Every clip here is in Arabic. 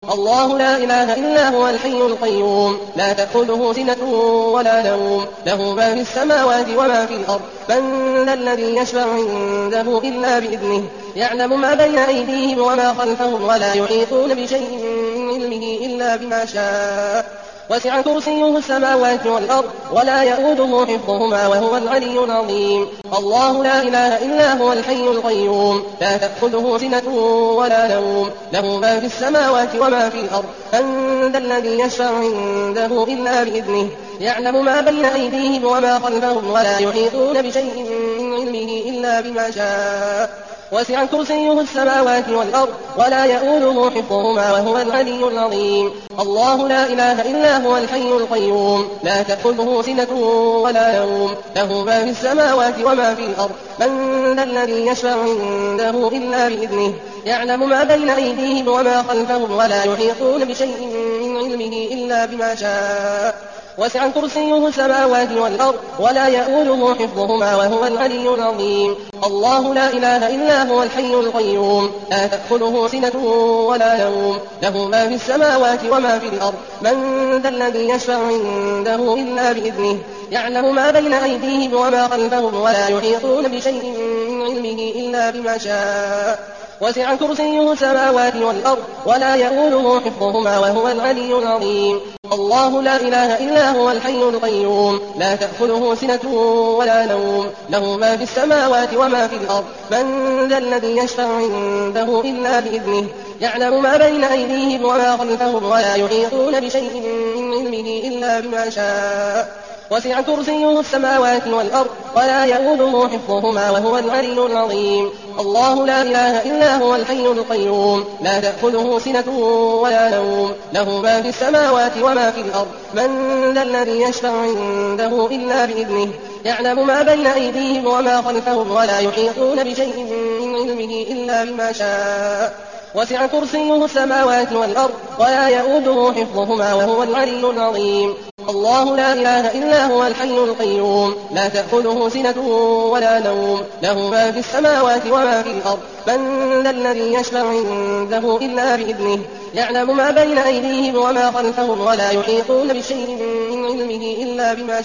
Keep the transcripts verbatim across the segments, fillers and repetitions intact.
الله لا إله إلا هو الحي القيوم لا تأخذه سنة ولا نوم له ما في السماوات وما في الأرض من ذا الذي يشفع عنده إلا بإذنه يعلم ما بين أيديهم وما خلفهم ولا يحيطون بشيء من علمه إلا بما شاء وسع كرسيه السماوات والأرض ولا يئوده حفظهما وهو العلي العظيم الله لا إله إلا هو الحي القيوم لا تأخذه سنة ولا نوم له ما في السماوات وما في الأرض من ذا الذي يشفع عنده إلا بإذنه يعلم ما بين أيديهم وما خلفهم ولا يحيطون بشيء من علمه إلا بما شاء وسع كرسيه السماوات والأرض ولا يئوده حفظهما وهو العلي العظيم الله لا إله إلا هو الحي القيوم لا تأخذه سنة ولا نوم له ما في السماوات وما في الأرض من ذا الذي يشفع عنده إلا بإذنه يعلم ما بين أيديهم وما خلفهم ولا يحيطون بشيء من علمه إلا بما شاء وسع كرسيه السماوات والأرض ولا يئوده حفظهما وهو العلي العظيم الله لا إله إلا هو الحي القيوم لا تأخذه سنة ولا نوم له ما في السماوات وما في الأرض من ذا الذي يشفع عنده إلا بإذنه يعلم ما بين أيديهم وما خلفهم ولا يحيطون بشيء من علمه إلا بما شاء وسع كرسيه السماوات والأرض ولا يئوده حفظهما وهو العلي العظيم الله لا إله إلا هو الحي القيوم لا تأخذه سنة ولا نوم له ما في السماوات وما في الأرض من ذا الذي يشفع عنده إلا بإذنه يعلم ما بين أيديهم وما خلفهم ولا يحيطون بشيء من علمه إلا بما شاء وسع كرسيه السماوات والأرض ولا يئوده حفظهما وهو العلي العظيم الله لا إله إلا هو الحي القيوم لا تأخذه سنة ولا نوم له ما في السماوات وما في الأرض من ذا الذي يشفع عنده إلا بإذنه يعلم ما بين أيديهم وما خلفهم ولا يحيطون بشيء من علمه إلا بما شاء وسع كرسيه السماوات والأرض ولا يئوده حفظهما وهو العلي العظيم الله لا إله إلا هو الحي القيوم لا تأخذه سنة ولا نوم له ما في السماوات وما في الأرض من ذا الذي يشفع عنده إلا بإذنه يعلم ما بين أيديهم وما خلفهم ولا يحيطون بشيء من علمه إلا بما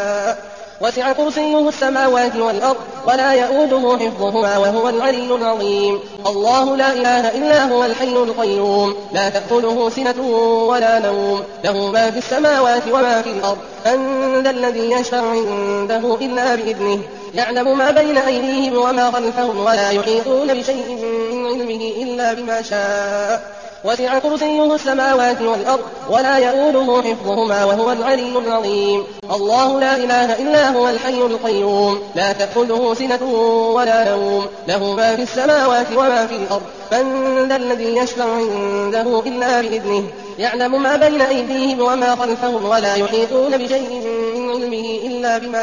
شاء وسع كرسيه السماوات والأرض ولا يئوده حفظهما وهو العلي العظيم الله لا إله إلا هو الحي القيوم لا تأخذه سنة ولا نوم له ما في السماوات وما في الأرض من ذا الذي يشفع عنده إلا بإذنه يعلم ما بين أيديهم وما خلفهم ولا يحيطون بشيء من علمه إلا بما شاء وسع كرسيه السماوات والأرض ولا يئوده حفظهما وهو العلي العظيم الله لا إله إلا هو الحي القيوم لا تأخذه سنة ولا نوم له ما في السماوات وما في الأرض من ذا الذي يشفع عنده إلا بإذنه يعلم ما بين أيديهم وما خلفهم ولا يحيطون بشيء من علمه إلا بما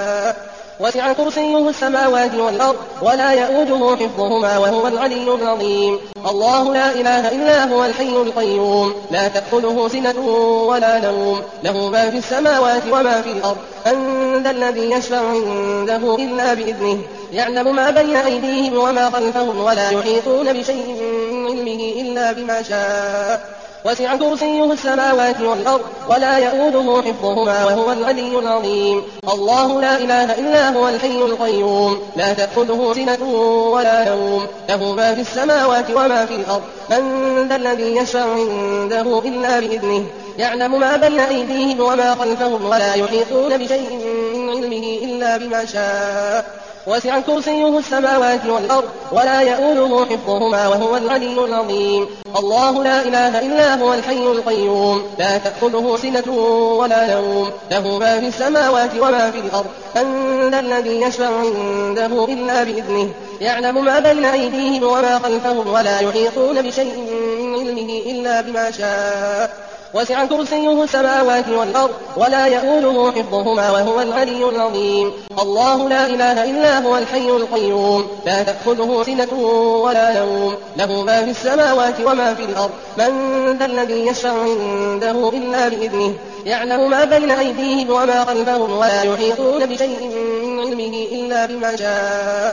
شاء وسع كرسيه السماوات والأرض ولا يئوده حفظهما وهو العلي العظيم الله لا إله إلا هو الحي القيوم لا تأخذه سنة ولا نوم له ما في السماوات وما في الأرض من ذا الذي يشفع عنده إلا بإذنه يعلم ما بين أيديهم وما خلفهم ولا يحيطون بشيء من علمه إلا بما شاء وسع كرسيه السماوات والأرض ولا يئوده حفظهما وهو العلي العظيم الله لا إله إلا هو الحي القيوم لا تأخذه سنة ولا نوم له ما في السماوات وما في الأرض من ذا الذي يشفع عنده إلا بإذنه يعلم ما بين أيديهم وما خلفهم ولا يحيطون بشيء من علمه إلا بما شاء وسع كرسيه السماوات والأرض ولا يئوده حفظهما وهو العلي العظيم الله لا إله إلا هو الحي القيوم لا تأخذه سنة ولا نوم له ما في السماوات وما في الأرض من ذا الذي يشفع عنده إلا بإذنه يعلم ما بين أيديهم وما خلفهم ولا يحيطون بشيء من علمه إلا بما شاء وسع كرسيه السماوات والأرض ولا يئوده حفظهما وهو العلي العظيم الله لا إله إلا هو الحي القيوم لا تأخذه سنة ولا نوم له ما في السماوات وما في الأرض من ذا الذي يشفع عنده إلا بإذنه يعلم ما بين أيديهم وما خلفهم ولا يحيطون بشيء من علمه إلا بما شاء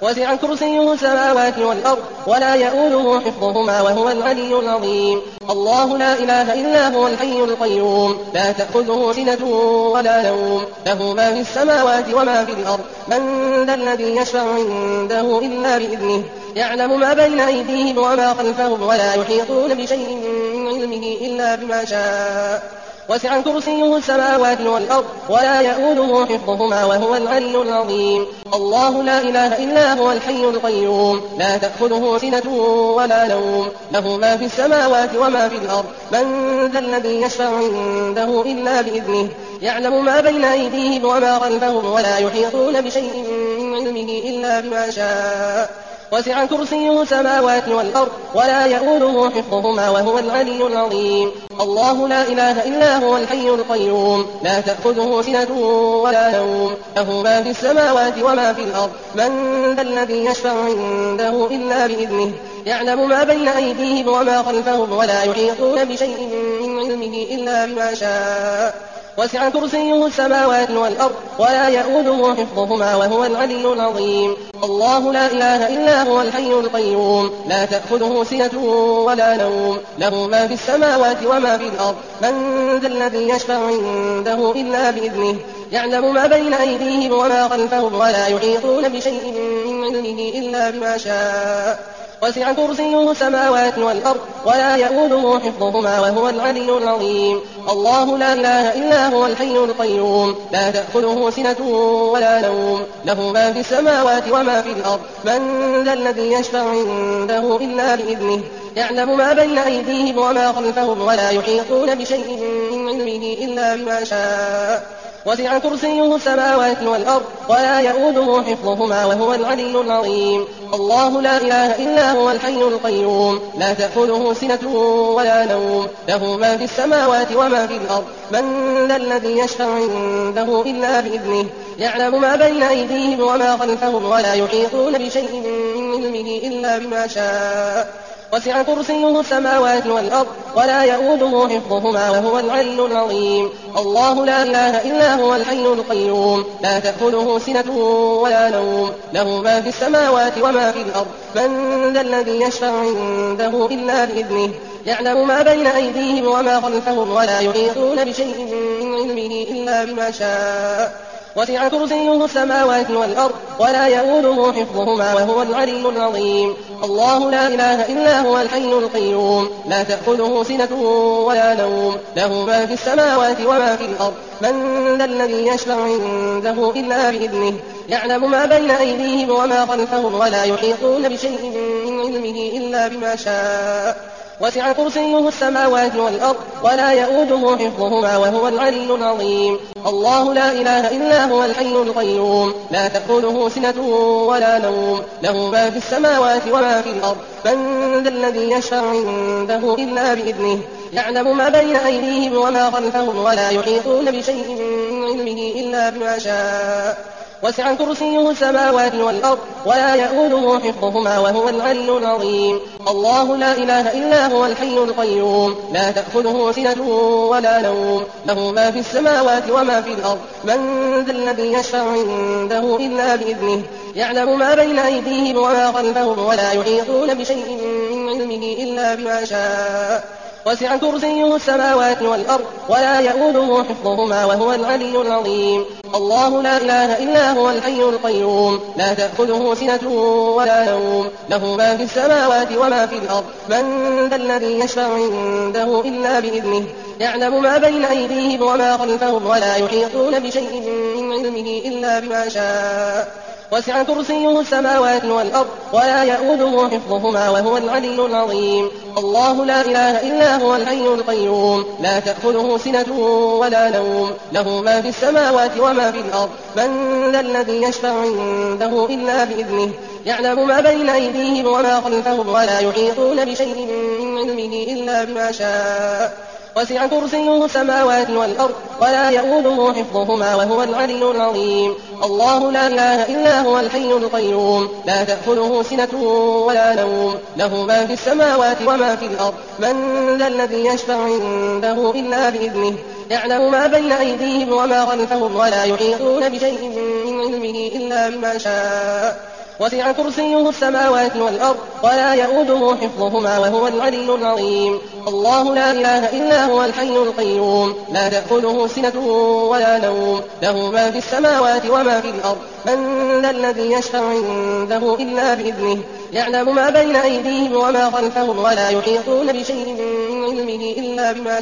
وسع كرسيه السماوات والأرض ولا يئوده حفظهما وهو العلي العظيم الله لا إله إلا هو الحي القيوم لا تأخذه سنة ولا نوم له ما في السماوات وما في الأرض من ذا الذي يشفع عنده إلا بإذنه يعلم ما بين أيديهم وما خلفهم ولا يحيطون بشيء من علمه إلا بما شاء وسع كرسيه السماوات والأرض ولا يئوده حفظهما وهو العلي العظيم الله لا إله إلا هو الحي القيوم لا تأخذه سنة ولا نوم له ما في السماوات وما في الأرض من ذا الذي يشفع عنده إلا بإذنه يعلم ما بين أيديهم وما خلفهم ولا يحيطون بشيء من علمه إلا بما شاء وسع كرسيه السماوات والأرض ولا يئوده حفظهما وهو العلي العظيم الله لا إله إلا هو الحي القيوم لا تأخذه سنة ولا نوم له ما في السماوات وما في الأرض من ذا الذي يشفع عنده إلا بإذنه يعلم ما بين أيديهم وما خلفهم ولا يحيطون بشيء من علمه إلا بما شاء وسع كرسيه السماوات والأرض ولا يئوده حفظهما وهو العلي العظيم الله لا إله إلا هو الحي القيوم لا تأخذه سنة ولا نوم له ما في السماوات وما في الأرض من ذا الذي يشفع عنده إلا بإذنه يعلم ما بين أيديهم وما خلفهم ولا يحيطون بشيء من علمه إلا بما شاء وسع كرسيه السماوات والأرض ولا يئوده حفظهما وهو العلي العظيم الله لا إله إلا هو الحي القيوم لا تأخذه سنة ولا نوم له ما في السماوات وما في الأرض من ذا الذي يشفع عنده إلا بإذنه يعلم ما بين أيديهم وما خلفهم ولا يحيطون بشيء من علمه إلا بما شاء وسع كرسيه السماوات والأرض ولا يئوده حفظهما وهو العلي العظيم الله لا إله إلا هو الحي القيوم لا تأخذه سنة ولا نوم له ما في السماوات وما في الأرض من ذا الذي يشفع عنده إلا بإذنه يعلم ما بين أيديهم وما خلفهم ولا يحيطون بشيء من علمه إلا بما شاء وسع كرسيه السماوات والأرض ولا يئوده حفظهما وهو العلي العظيم الله لا إله إلا هو الحي القيوم لا تأخذه سنة ولا نوم له ما في السماوات وما في الأرض من ذا الذي يشفع عنده إلا بإذنه يعلم ما بين أيديهم وما خلفهم ولا يحيطون بشيء من علمه إلا بما شاء وسع كرسيه السماوات والأرض ولا يئوده حفظهما وهو العلي العظيم الله لا إله إلا هو الحي القيوم لا تأخذه سنة ولا نوم له ما في السماوات وما في الأرض من ذا الذي يشفع عنده إلا بإذنه يعلم ما بين أيديهم وما خلفهم ولا يحيطون بشيء من علمه إلا بما شاء وسع كرسيه السماوات والأرض ولا يئوده حفظهما وهو العلي العظيم الله لا إله إلا هو الحي القيوم لا تأخذه سنة ولا نوم له ما في السماوات وما في الأرض من ذا الذي يشفع عنده إلا بإذنه يعلم ما بين أيديهم وما خلفهم ولا يحيطون بشيء من علمه إلا بما شاء وسع كرسيه السماوات والأرض ولا يئوده حفظهما وهو العلي العظيم الله لا إله إلا هو الحي القيوم لا تأخذه سنة ولا نوم له ما في السماوات وما في الأرض من ذا الذي يشفع عنده إلا بإذنه يعلم ما بين أيديهم وما خلفهم ولا يحيطون بشيء من علمه إلا بما شاء وسع كرسيه السماوات والأرض ولا يئوده حفظهما وهو العلي العظيم الله لا إله إلا هو الحي القيوم لا تأخذه سنة ولا نوم له ما في السماوات وما في الأرض من ذا الذي يشفع عنده إلا بإذنه يعلم ما بين أيديهم وما خلفهم ولا يحيطون بشيء من علمه إلا بما شاء وسع كرسيه السماوات والأرض ولا يئوده حفظهما وهو العلي العظيم الله لا إله إلا هو الحي القيوم لا تأخذه سنة ولا نوم له ما في السماوات وما في الأرض من ذا الذي يشفع عنده إلا بإذنه يعلم ما بين أيديهم وما خلفهم ولا يحيطون بشيء من علمه إلا بما شاء وسع كرسيه السماوات والأرض ولا يئوده حفظهما وهو العلي العظيم الله لا إله إلا هو الحي القيوم لا تأخذه سنة ولا نوم له ما في السماوات وما في الأرض من ذا الذي يشفع عنده إلا بإذنه يعلم ما بين أيديهم وما خلفهم ولا يحيطون بشيء من علمه إلا بما شاء وسع كرسيه السماوات والأرض ولا يئوده حفظهما وهو العلي العظيم الله لا إله إلا هو الحي القيوم لا تأخذه سنة ولا نوم له ما في السماوات وما في الأرض من ذا الذي يشفع عنده إلا بإذنه يعلم ما بين أيديهم وما خلفهم ولا يحيطون بشيء من علمه إلا بما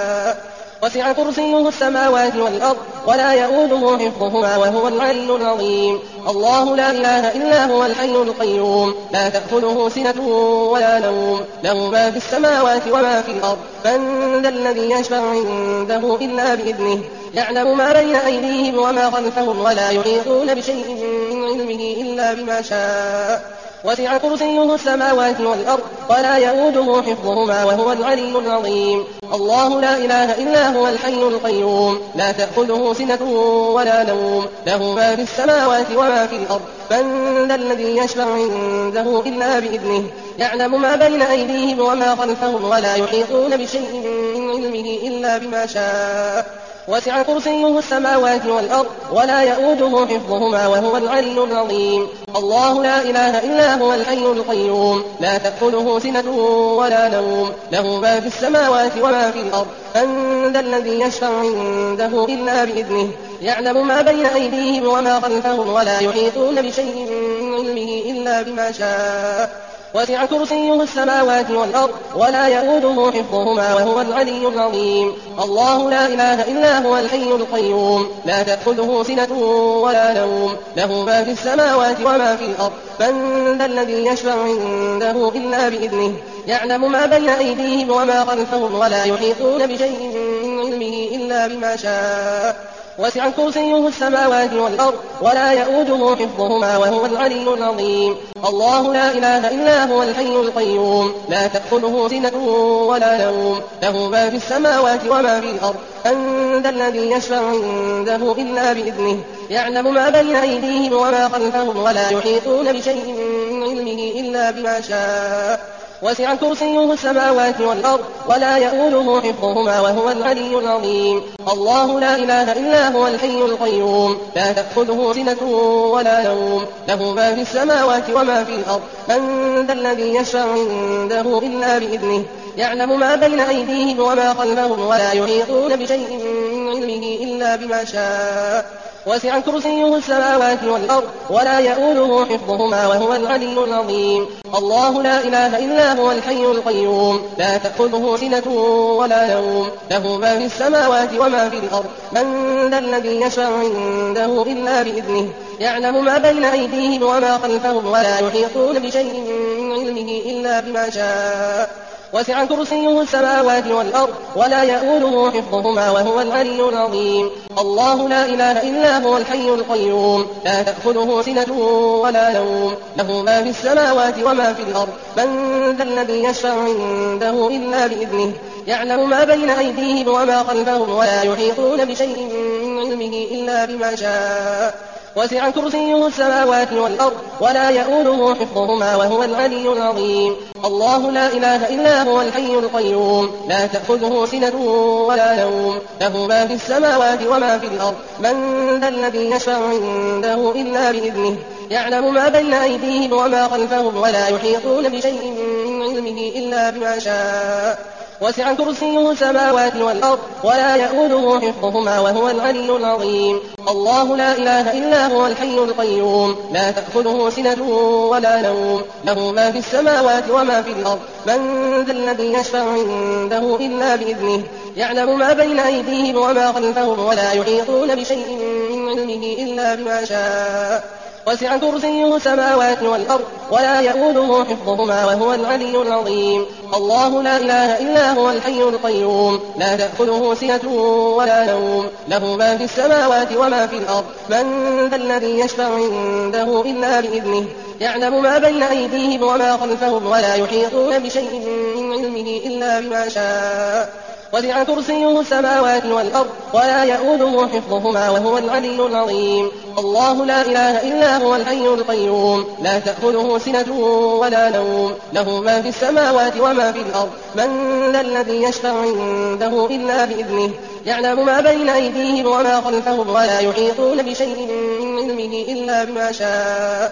شاء وسع كرسيه السماوات والأرض ولا يئوده حفظهما وهو العلي العظيم الله لا إله إلا هو الحي القيوم لا تأخذه سنة ولا نوم له ما في السماوات وما في الأرض من ذا الذي يشفع عنده إلا بإذنه يعلم ما بين أيديهم وما خلفهم ولا يحيطون بشيء من علمه إلا بما شاء وسع كرسيه السماوات والأرض ولا يئوده حفظهما وهو العلي العظيم الله لا إله إلا هو الحي القيوم لا تأخذه سنة ولا نوم له ما في السماوات وما في الأرض من ذا الذي يشفع عنده إلا بإذنه يعلم ما بين أيديهم وما خلفهم ولا يحيطون بشيء من علمه إلا بما شاء وسع كرسيه السماوات والأرض ولا يئوده حفظهما وهو العلي العظيم الله لا إله إلا هو الحي القيوم لا تأخذه سنة ولا نوم له ما في السماوات وما في الأرض من ذا الذي يشفع عنده إلا بإذنه يعلم ما بين أيديهم وما خلفهم ولا يحيطون بشيء من علمه إلا بما شاء وسع كرسيه السماوات والأرض ولا يئوده حفظهما وهو العلي العظيم الله لا إله إلا هو الحي القيوم لا تأخذه سنة ولا نوم له ما في السماوات وما في الأرض من ذا الذي يشفع عنده إلا بإذنه يعلم ما بين أيديهم وما خلفهم ولا يحيطون بشيء من علمه إلا بما شاء وسع كرسيه السماوات والأرض ولا يئوده حفظهما وهو العلي العظيم الله لا إله إلا هو الحي القيوم لا تأخذه سنة ولا نوم له ما في السماوات وما في الأرض من ذا الذي يشفع عنده إلا بإذنه يعلم ما بين أيديهم وما خلفهم ولا يحيطون بشيء من علمه إلا بما شاء وسع كرسيه السماوات والأرض ولا يئوده حفظهما وهو العلي العظيم الله لا إله إلا هو الحي القيوم لا تأخذه سنة ولا نوم له ما في السماوات وما في الأرض من ذا الذي يشفع عنده إلا بإذنه يعلم ما بين أيديهم وما خلفهم ولا يحيطون بشيء من علمه إلا بما شاء وسع كرسيه السماوات والأرض ولا يئوده حفظهما وهو العلي العظيم الله لا إله إلا هو الحي القيوم لا تأخذه سنة ولا نوم له ما في السماوات وما في الأرض من ذا الذي يشفع عنده إلا بإذنه يعلم ما بين أيديهم وما خلفهم ولا يحيطون بشيء من علمه إلا بما شاء وسع كرسيه السماوات والأرض ولا يئوده حفظهما وهو العلي العظيم الله لا إله إلا هو الحي القيوم لا تأخذه سنة ولا نوم له ما في السماوات وما في الأرض من ذا الذي يشفع عنده إلا بإذنه يعلم ما بين أيديهم وما خلفهم ولا يحيطون بشيء من علمه إلا بما شاء وسع كرسيه السماوات والأرض ولا يئوده حفظهما وهو العلي العظيم الله لا إله إلا هو الحي القيوم لا تأخذه سنة ولا نوم له ما في السماوات وما في الأرض من ذا الذي يشفع عنده إلا بإذنه يعلم ما بين أيديهم وما خلفهم ولا يحيطون بشيء من علمه إلا بما شاء وسع كرسيه السماوات والأرض ولا يئوده حفظهما وهو العلي العظيم الله لا إله إلا هو الحي القيوم لا تأخذه سنة ولا نوم له ما في السماوات وما في الأرض من ذا الذي يشفع عنده إلا بإذنه يعلم ما بين أيديهم وما خلفهم ولا يحيطون بشيء من علمه إلا بما شاء وسع كرسيه السماوات والأرض ولا يئوده حفظهما وهو العلي العظيم الله لا إله إلا هو الحي القيوم لا تأخذه سنة ولا نوم له ما في السماوات وما في الأرض من ذا الذي يشفع عنده إلا بإذنه يعلم ما بين أيديهم وما خلفهم ولا يحيطون بشيء من علمه إلا بما شاء وسع كرسيه السماوات والأرض ولا يئوده حفظهما وهو العلي العظيم الله لا إله إلا هو الحي القيوم لا تأخذه سنة ولا نوم له ما في السماوات وما في الأرض من ذا الذي يشفع عنده إلا بإذنه يعلم ما بين أيديهم وما خلفهم ولا يحيطون بشيء من علمه إلا بما شاء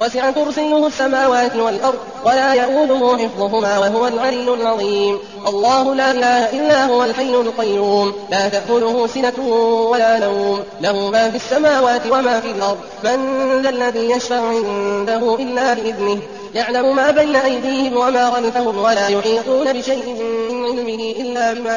وسع كرسيه السماوات والأرض ولا يئوده حفظهما وهو العلي العظيم الله لا إله إلا هو الحي القيوم لا تأخذه سنة ولا نوم له ما في السماوات وما في الأرض من ذا الذي يشفع عنده إلا بإذنه يعلم ما بين أيديهم وما خلفهم ولا يحيطون بشيء من علمه إلا بما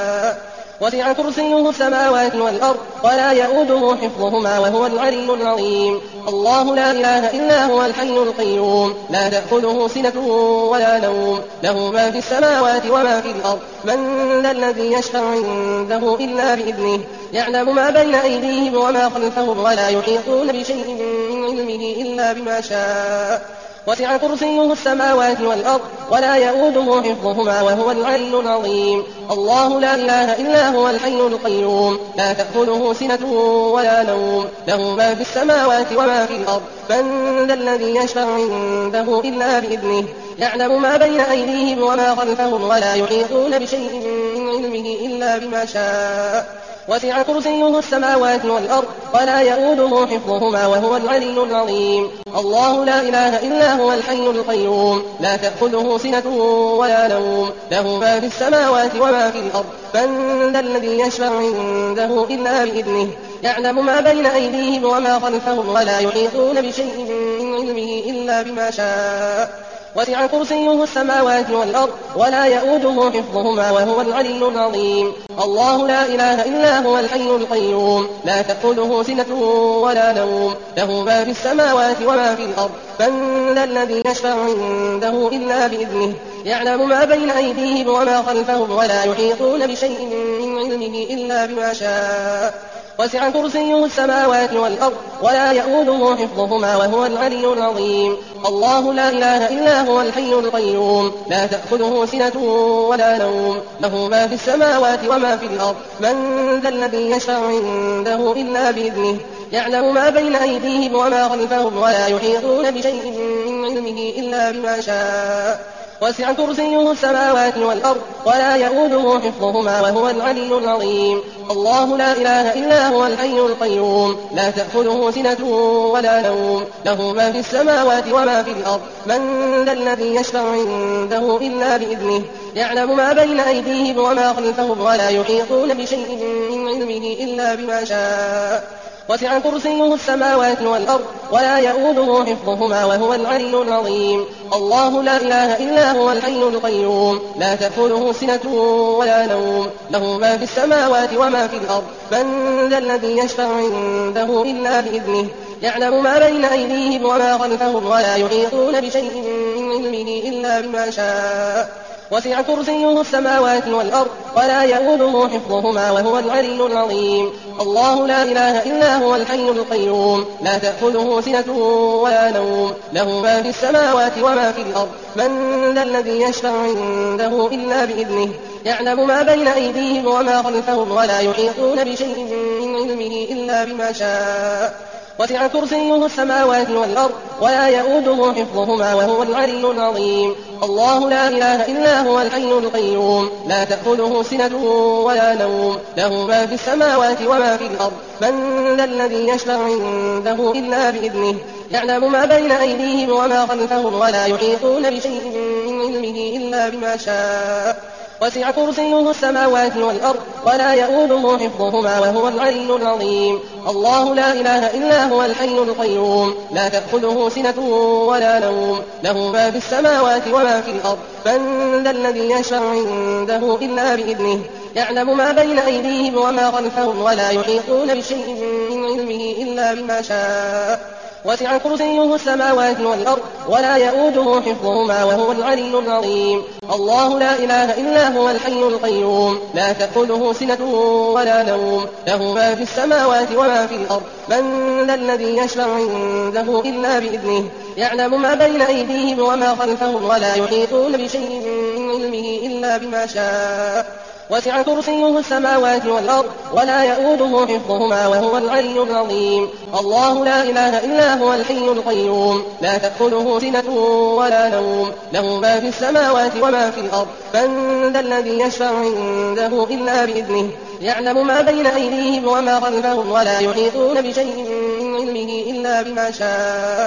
شاء وسع كرسيه السماوات والأرض ولا يئوده حفظهما وهو العلي العظيم الله لا إله إلا هو الحي القيوم لا تأخذه سنة ولا نوم له ما في السماوات وما في الأرض من ذا الذي يشفع عنده إلا بإذنه يعلم ما بين أيديهم وما خلفهم ولا يحيطون بشيء من علمه إلا بما شاء وسع كرسيه السماوات والأرض ولا يئوده حفظهما وهو العلي العظيم الله لا إله إلا هو الحي القيوم لا تأخذه سنة ولا نوم له ما في السماوات وما في الأرض من ذا الذي يشفع عنده إلا بإذنه يعلم ما بين أيديهم وما خلفهم ولا يحيطون بشيء من علمه إلا بما شاء وسع كرسيه السماوات والأرض ولا يئوده حفظهما وهو العلي العظيم الله لا إله إلا هو الحي القيوم لا تأخذه سنة ولا نوم له ما في السماوات وما في الأرض من ذا الذي يشفع عنده إلا بإذنه يعلم ما بين أيديهم وما خلفهم ولا يحيطون بشيء من علمه إلا بما شاء وسع كرسيه السماوات والأرض ولا يئوده حفظهما وهو العلي العظيم الله لا إله إلا هو الحي القيوم لا تأخذه سنة ولا نوم له ما في السماوات وما في الأرض من ذا الذي يشفع عنده إلا بإذنه يعلم ما بين أيديهم وما خلفهم ولا يحيطون بشيء من علمه إلا بما شاء وسع كرسيه السماوات والأرض ولا يئوده حفظهما وهو العلي العظيم الله لا إله إلا هو الحي القيوم لا تأخذه سنة ولا نوم له ما في السماوات وما في الأرض من ذا الذي يشفع عنده إلا بإذنه يعلم ما بين أيديهم وما خلفهم ولا يحيطون بشيء من علمه إلا بما شاء وسع كرسيه السماوات والأرض ولا يئوده حفظهما وهو العلي العظيم الله لا إله إلا هو الحي القيوم لا تأخذه سنة ولا نوم له ما في السماوات وما في الأرض من ذا الذي يشفع عنده إلا بإذنه يعلم ما بين أيديهم وما خلفهم ولا يحيطون بشيء من علمه إلا بما شاء وسع كرسيه السماوات والأرض ولا يئوده حفظهما وهو العلي العظيم الله لا إله إلا هو الحي القيوم لا تأخذه سنة ولا نوم له ما في السماوات وما في الأرض من ذا الذي يشفع عنده إلا بإذنه يعلم ما بين أيديهم وما خلفهم ولا يحيطون بشيء من علمه إلا بما شاء وسع كرسيه السماوات والأرض ولا يئوده حفظهما وهو العلي العظيم الله لا إله إلا هو الحي القيوم لا تأخذه سنة ولا نوم له ما في السماوات وما في الأرض من ذا الذي يشفع عنده إلا بإذنه يعلم ما بين أيديهم وما خلفهم ولا يحيطون بشيء من علمه إلا بما شاء وسع كرسيه السماوات والأرض ولا يئوده حفظهما وهو العلي العظيم الله لا إله إلا هو الحي القيوم لا تأخذه سنة ولا نوم له ما في السماوات وما في الأرض من ذا الذي يشفع عنده إلا بإذنه يعلم ما بين أيديهم وما خلفهم ولا يحيطون بشيء من علمه إلا بما شاء وسع كرسيه السماوات والأرض ولا يئوده حفظهما وهو العلي العظيم الله لا إله إلا هو الحي القيوم لا تأخذه سنة ولا نوم له ما في السماوات وما في الأرض من ذا الذي يشفع عنده إلا بإذنه يعلم ما بين أيديهم وما خلفهم ولا يحيطون بشيء من علمه إلا بما شاء وسع كرسيه السماوات والأرض ولا يئوده حفظهما وهو العلي العظيم الله لا إله إلا هو الحي القيوم لا تأخذه سنة ولا نوم له ما في السماوات وما في الأرض من ذا الذي يشفع عنده إلا بإذنه يعلم ما بين أيديهم وما خلفهم ولا يحيطون بشيء من علمه إلا بما شاء وسع كرسيه السماوات والأرض ولا يئوده حفظهما وهو العلي العظيم الله لا إله إلا هو الحي القيوم لا تأخذه سنة ولا نوم له ما في السماوات وما في الأرض من ذا الذي يشفع عنده إلا بإذنه يعلم ما بين أيديهم وما خلفهم ولا يحيطون بشيء من علمه إلا بما شاء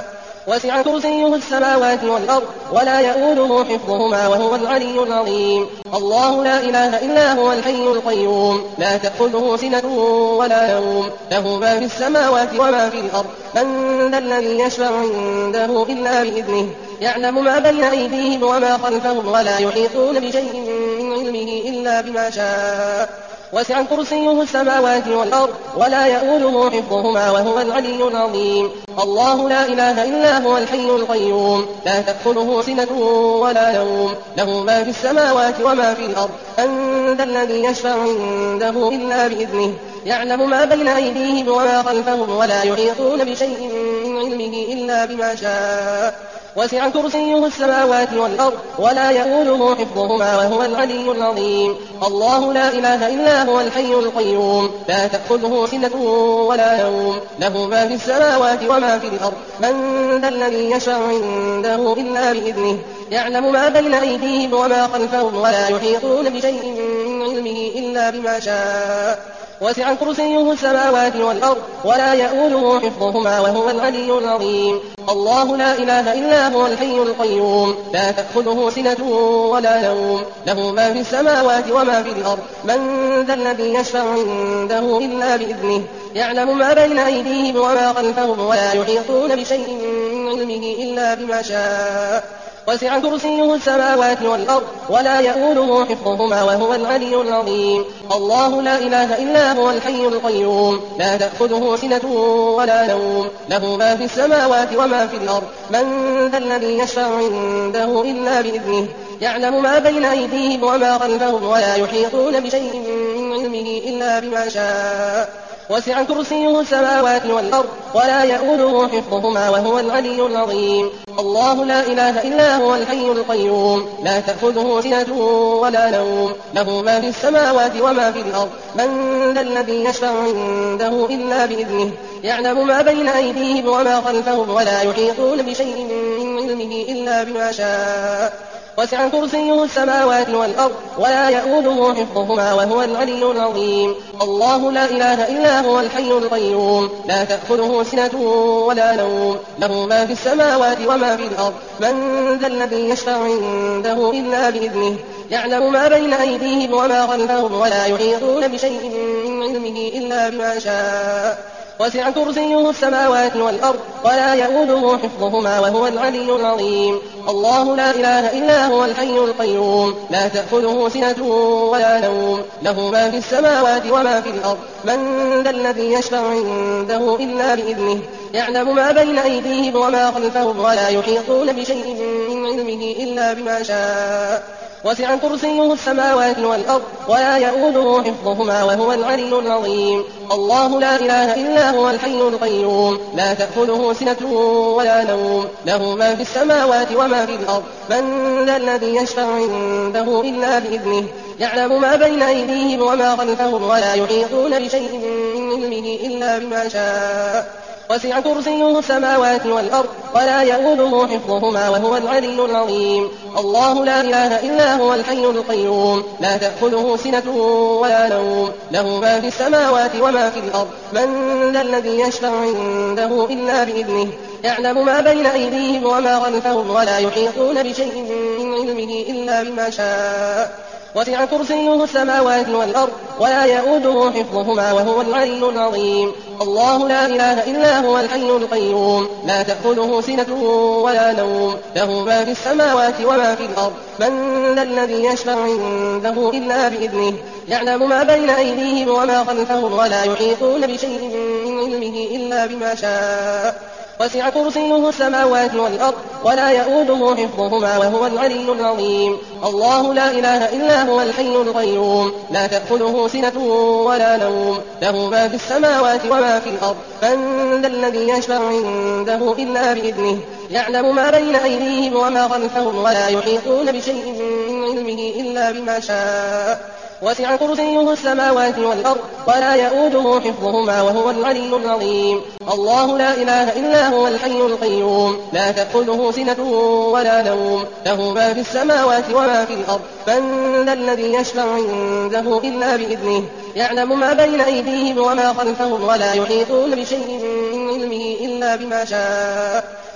وسع كرسيه السماوات والأرض ولا يؤوده حفظهما وهو العلي العظيم الله لا إله إلا هو الحي القيوم لا تأخذه سنة ولا نوم له ما في السماوات وما في الأرض من ذا الذي يشفع عنده إلا بإذنه يعلم ما بين أيديهم وما خلفهم ولا يحيطون بشيء من علمه إلا بما شاء وسع كرسيه السماوات والأرض ولا يؤوده حفظهما وهو العلي العظيم الله لا إله إلا هو الحي القيوم لا تأخذه سنة ولا نوم له ما في السماوات وما في الأرض من ذا الذي يشفع عنده إلا بإذنه يعلم ما بين أيديهم وما خلفهم ولا يحيطون بشيء من علمه إلا بما شاء وسع كرسيه السماوات والأرض ولا يؤوده حفظهما وهو العلي العظيم الله لا إله إلا هو الحي القيوم لا تأخذه سنة ولا نوم له ما في السماوات وما في الأرض من ذا الذي يشفع عنده إلا بإذنه يعلم ما بين أيديهم وما خلفهم ولا يحيطون بشيء من علمه إلا بما شاء وسع كرسيه السماوات والأرض ولا يؤوده حفظهما وهو العلي العظيم الله لا إله إلا هو الحي القيوم لا تأخذه سنة ولا نوم له ما في السماوات وما في الأرض من ذا الذي يشفع عنده إلا بإذنه يعلم ما بين أيديهم وما خلفهم ولا يحيطون بشيء من علمه إلا بما شاء وسع كرسيه السماوات والأرض ولا يؤوده حفظهما وهو العلي العظيم الله لا إله إلا هو الحي القيوم لا تأخذه سنة ولا نوم له ما في السماوات وما في الأرض من ذا الذي يشفع عنده إلا بإذنه يعلم ما بين أيديهم وما خلفهم ولا يحيطون بشيء من علمه إلا بما شاء وسع كرسيه السماوات والأرض ولا يؤوده حفظهما وهو العلي العظيم الله لا إله إلا هو الحي القيوم لا تأخذه سنة ولا نوم له ما في السماوات وما في الأرض من ذا الذي يشفع عنده إلا بإذنه يعلم ما بين أيديهم وما خلفهم ولا يحيطون بشيء من علمه إلا بما شاء وسع كرسيه السماوات والأرض ولا يؤوده حفظهما وهو العلي العظيم الله لا إله إلا هو الحي القيوم لا تأخذه سنة ولا نوم له ما في السماوات وما في الأرض من ذا الذي يشفع عنده إلا بإذنه يعلم ما بين أيديهم وما خلفهم ولا يحيطون بشيء من علمه إلا بما شاء وسع كرسيه السماوات والأرض ولا يؤوده حفظهما وهو العلي العظيم الله لا إله إلا هو الحي القيوم لا تأخذه سنة ولا نوم له ما في السماوات وما في الأرض من ذا الذي يشفع عنده إلا بإذنه يعلم ما بين أيديهم وما خلفهم ولا يحيطون بشيء من علمه إلا بما شاء وسع كرسيه السماوات والأرض ولا يؤوده حفظهما وهو العلي العظيم الله لا إله إلا هو الحي القيوم لا تأخذه سنة ولا نوم له ما في السماوات وما في الأرض من ذا الذي يشفع عنده إلا بإذنه يعلم ما بين أيديهم وما خلفهم ولا يحيطون بشيء من علمه إلا بما شاء وسع كرسيه السماوات والأرض ولا يؤوده حفظهما وهو العلي العظيم الله لا إله إلا هو الحي القيوم لا تأخذه سنة ولا نوم له ما في السماوات وما في الأرض من ذا الذي يشفع عنده إلا بإذنه يعلم ما بين أيديهم وما خلفهم ولا يحيطون بشيء من علمه إلا بما شاء وسع كرسيه السماوات والأرض ولا يؤوده حفظهما وهو العلي العظيم الله لا إله إلا هو الحي القيوم لا تأخذه سنة ولا نوم له ما في السماوات وما في الأرض من ذا الذي يشفع عنده إلا بإذنه يعلم ما بين أيديهم وما خلفهم ولا يحيطون بشيء من علمه إلا بما شاء وسع كرسيه السماوات والأرض ولا يؤوده حفظهما وهو العلي العظيم الله لا إله إلا هو الحي القيوم لا تأخذه سنة ولا نوم له ما في السماوات وما في الأرض من ذا الذي يشفع عنده إلا بإذنه يعلم ما بين أيديهم وما خلفهم ولا يحيطون بشيء من علمه إلا بما شاء وسع كرسيه السماوات والأرض ولا يؤوده حفظهما وهو العلي العظيم الله لا إله إلا هو الحي القيوم لا تأخذه سنة ولا نوم له ما في السماوات وما في الأرض من ذا الذي يشفع عنده إلا بإذنه يعلم ما بين أيديهم وما خلفهم ولا يحيطون بشيء من علمه إلا بما شاء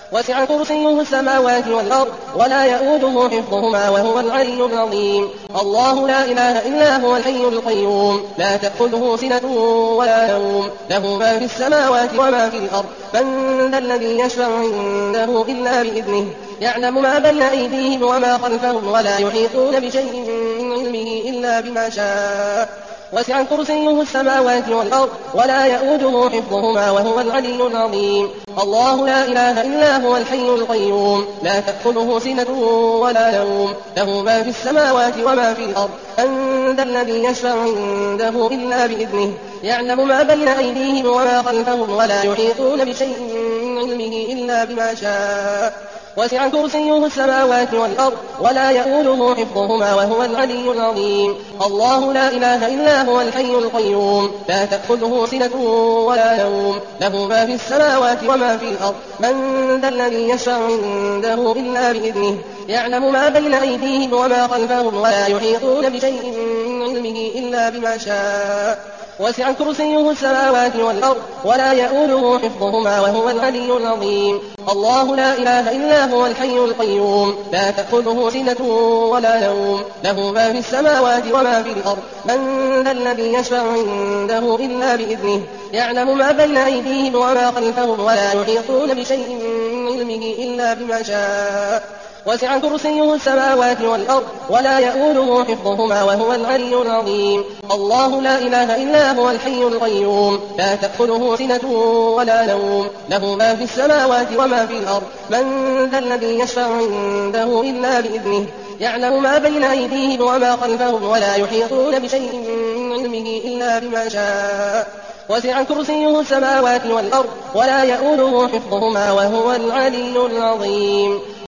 وسع كرسيه السماوات والأرض ولا يئوده حفظهما وهو العلي العظيم الله لا إله إلا هو الحي القيوم لا تأخذه سنة ولا نوم له ما في السماوات وما في الأرض من ذا الذي يشفع عنده إلا بإذنه يعلم ما بين أيديهم وما خلفهم ولا يحيطون بشيء من علمه إلا بما شاء وسع كرسيه السماوات والأرض ولا يئوده حفظهما وهو العلي العظيم الله لا إله إلا هو الحي القيوم لا تأخذه سنة ولا نوم له ما في السماوات وما في الأرض من ذا الذي يشفع عنده إلا بإذنه يعلم ما بين أيديهم وما خلفهم ولا يحيطون بشيء من علمه إلا بما شاء وسع كرسيه السماوات والأرض ولا يئوده حفظهما وهو العلي العظيم الله لا إله إلا هو الحي القيوم لا تأخذه سنة ولا نوم له ما في السماوات وما في الأرض من ذا الذي يشفع عنده إلا بإذنه يعلم ما بين أيديهم وما خلفهم ولا يحيطون بشيء من علمه إلا بما شاء وسع كرسيه السماوات والأرض ولا يئوده حفظهما وهو العلي العظيم الله لا إله إلا هو الحي القيوم لا تأخذه سنة ولا نوم له ما في السماوات وما في الأرض من ذا الذي يشفع عنده إلا بإذنه يعلم ما بين أيديهم وما خلفهم ولا يحيطون بشيء من علمه إلا بما شاء وسع كرسيه السماوات والأرض ولا يئوده حفظهما وهو العلي العظيم الله لا إله إلا هو الحي القيوم لا تأخذه سنة ولا نوم له ما في السماوات وما في الأرض من ذا الذي يشفع عنده إلا بإذنه يعلم ما بين أيديهم وما خلفهم ولا يحيطون بشيء من علمه إلا بما شاء وسع كرسيه السماوات والأرض ولا يئوده حفظهما وهو العلي العظيم